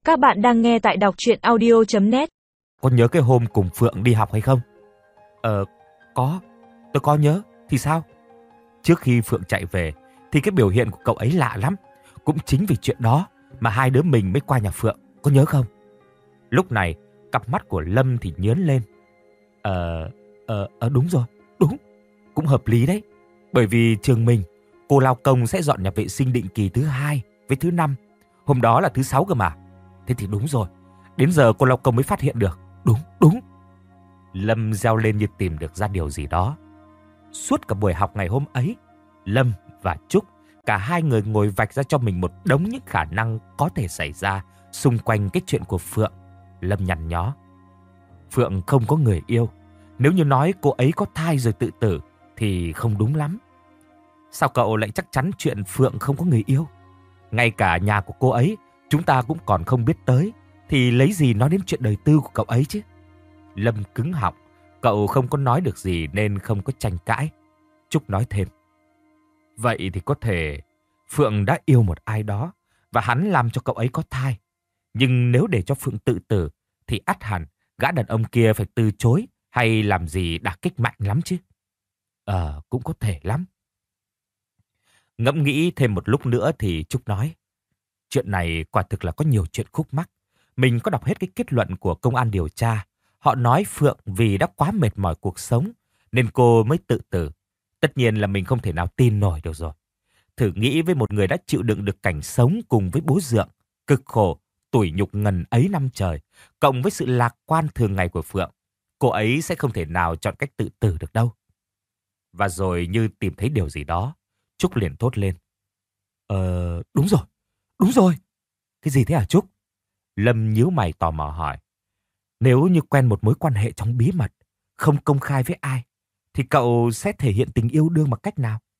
Các bạn đang nghe tại đọc truyện audio.net. Con nhớ cái hôm cùng Phượng đi học hay không? Có. Tôi có nhớ. Thì sao? Trước khi Phượng chạy về thì cái biểu hiện của cậu ấy lạ lắm. Cũng chính vì chuyện đó mà hai đứa mình mới qua nhà Phượng. Có nhớ không? Lúc này cặp mắt của Lâm thì nhớn lên. Đúng rồi. Đúng. Cũng hợp lý đấy. Bởi vì trường mình, cô lao công sẽ dọn nhà vệ sinh định kỳ thứ 2 với thứ 5. Hôm đó là thứ 6 cơ mà. Thế thì đúng rồi. Đến giờ cô lao công mới phát hiện được. Đúng. Lâm reo lên như tìm được ra điều gì đó. Suốt cả buổi học ngày hôm ấy, Lâm và Trúc, cả hai người ngồi vạch ra cho mình một đống những khả năng có thể xảy ra xung quanh cái chuyện của Phượng. Lâm nhăn nhó. Phượng không có người yêu. Nếu như nói cô ấy có thai rồi tự tử thì không đúng lắm. Sao cậu lại chắc chắn chuyện Phượng không có người yêu? Ngay cả nhà của cô ấy chúng ta cũng còn không biết tới, thì lấy gì nói đến chuyện đời tư của cậu ấy chứ? Lâm cứng họng, cậu không có nói được gì nên không có tranh cãi. Trúc nói thêm. Vậy thì có thể Phượng đã yêu một ai đó và hắn làm cho cậu ấy có thai. Nhưng nếu để cho Phượng tự tử thì ắt hẳn gã đàn ông kia phải từ chối hay làm gì đả kích mạnh lắm chứ. Cũng có thể lắm. Ngẫm nghĩ thêm một lúc nữa thì Trúc nói. Chuyện này quả thực là có nhiều chuyện khúc mắc. Mình có đọc hết cái kết luận của công an điều tra. Họ nói Phượng vì đã quá mệt mỏi cuộc sống nên cô mới tự tử. Tất nhiên là mình không thể nào tin nổi được rồi. Thử nghĩ với một người đã chịu đựng được cảnh sống cùng với bố dượng, cực khổ, tủi nhục ngần ấy năm trời, cộng với sự lạc quan thường ngày của Phượng, cô ấy sẽ không thể nào chọn cách tự tử được đâu. Và rồi như tìm thấy điều gì đó, Trúc liền thốt lên. Đúng rồi. Cái gì thế hả Trúc? Lâm nhíu mày tò mò hỏi. Nếu như quen một mối quan hệ trong bí mật, không công khai với ai, thì cậu sẽ thể hiện tình yêu đương bằng cách nào?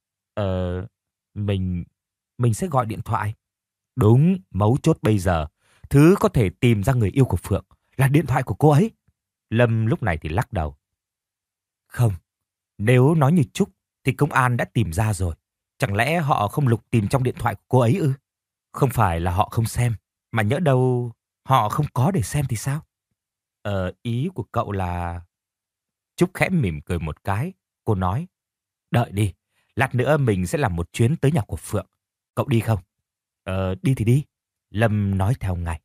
Mình sẽ gọi điện thoại. Đúng, mấu chốt bây giờ, thứ có thể tìm ra người yêu của Phượng là điện thoại của cô ấy. Lâm lúc này thì lắc đầu. Không, nếu nói như Trúc thì công an đã tìm ra rồi. Chẳng lẽ họ không lục tìm trong điện thoại của cô ấy ư? Không phải là họ không xem, mà nhỡ đâu họ không có để xem thì sao? Ý của cậu là... Trúc khẽ mỉm cười một cái. Cô nói, đợi đi, lát nữa mình sẽ làm một chuyến tới nhà của Phượng. Cậu đi không? Đi thì đi. Lâm nói theo ngay.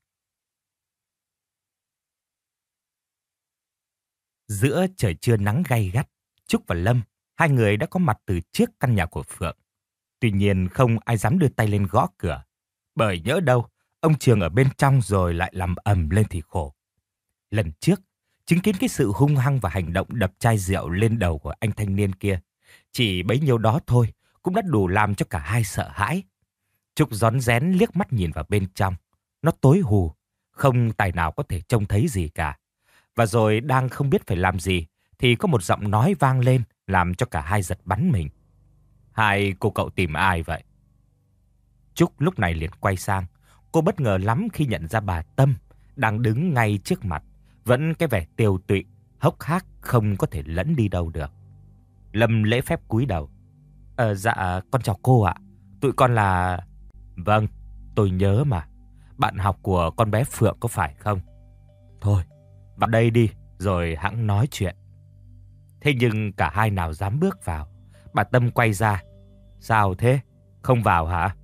Giữa trời trưa nắng gay gắt, Trúc và Lâm, hai người đã có mặt từ trước căn nhà của Phượng. Tuy nhiên không ai dám đưa tay lên gõ cửa. Bởi nhỡ đâu, ông Trường ở bên trong rồi lại làm ầm lên thì khổ. Lần trước, chứng kiến cái sự hung hăng và hành động đập chai rượu lên đầu của anh thanh niên kia, chỉ bấy nhiêu đó thôi cũng đã đủ làm cho cả hai sợ hãi. Trúc rón rén liếc mắt nhìn vào bên trong. Nó tối hù, không tài nào có thể trông thấy gì cả. Và rồi đang không biết phải làm gì, thì có một giọng nói vang lên làm cho cả hai giật bắn mình. Hai cô cậu tìm ai vậy? Trúc lúc này liền quay sang. Cô bất ngờ lắm khi nhận ra bà Tâm đang đứng ngay trước mặt, vẫn cái vẻ tiều tụy, hốc hác không có thể lẫn đi đâu được. Lâm lễ phép cúi đầu. Dạ, con chào cô ạ. Tụi con là... Vâng, tôi nhớ mà. Bạn học của con bé Phượng có phải không? Thôi, vào đây đi, rồi hẵng nói chuyện. Thế nhưng cả hai nào dám bước vào. Bà Tâm quay ra. Sao thế? Không vào hả?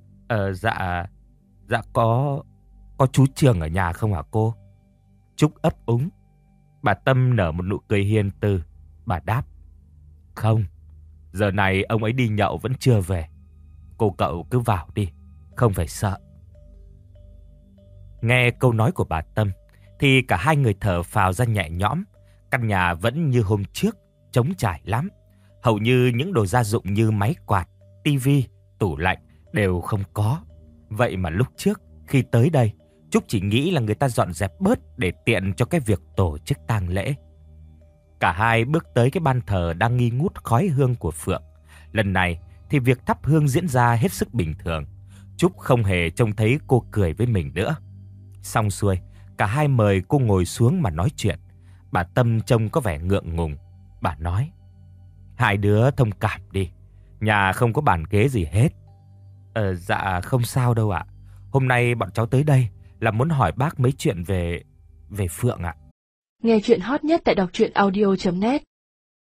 Dạ có chú Trường ở nhà không hả cô? Trúc ấp úng. Bà Tâm nở một nụ cười hiền từ. Bà đáp. Không, giờ này ông ấy đi nhậu vẫn chưa về. Cô cậu cứ vào đi, không phải sợ. Nghe câu nói của bà Tâm thì cả hai người thở phào ra nhẹ nhõm. Căn nhà vẫn như hôm trước, trống trải lắm. Hầu như những đồ gia dụng như máy quạt, tivi, tủ lạnh đều không có. Vậy mà lúc trước khi tới đây, Trúc chỉ nghĩ là người ta dọn dẹp bớt để tiện cho cái việc tổ chức tang lễ. Cả hai bước tới cái ban thờ đang nghi ngút khói hương của Phượng. Lần này thì việc thắp hương diễn ra hết sức bình thường. Trúc không hề trông thấy cô cười với mình nữa. Xong xuôi, cả hai mời cô ngồi xuống mà nói chuyện. Bà Tâm trông có vẻ ngượng ngùng. Bà nói, hai đứa thông cảm đi, nhà không có bàn ghế gì hết. Dạ không sao đâu ạ. Hôm nay bọn cháu tới đây là muốn hỏi bác mấy chuyện về Phượng ạ. Nghe chuyện hot nhất tại đọc truyện audio.net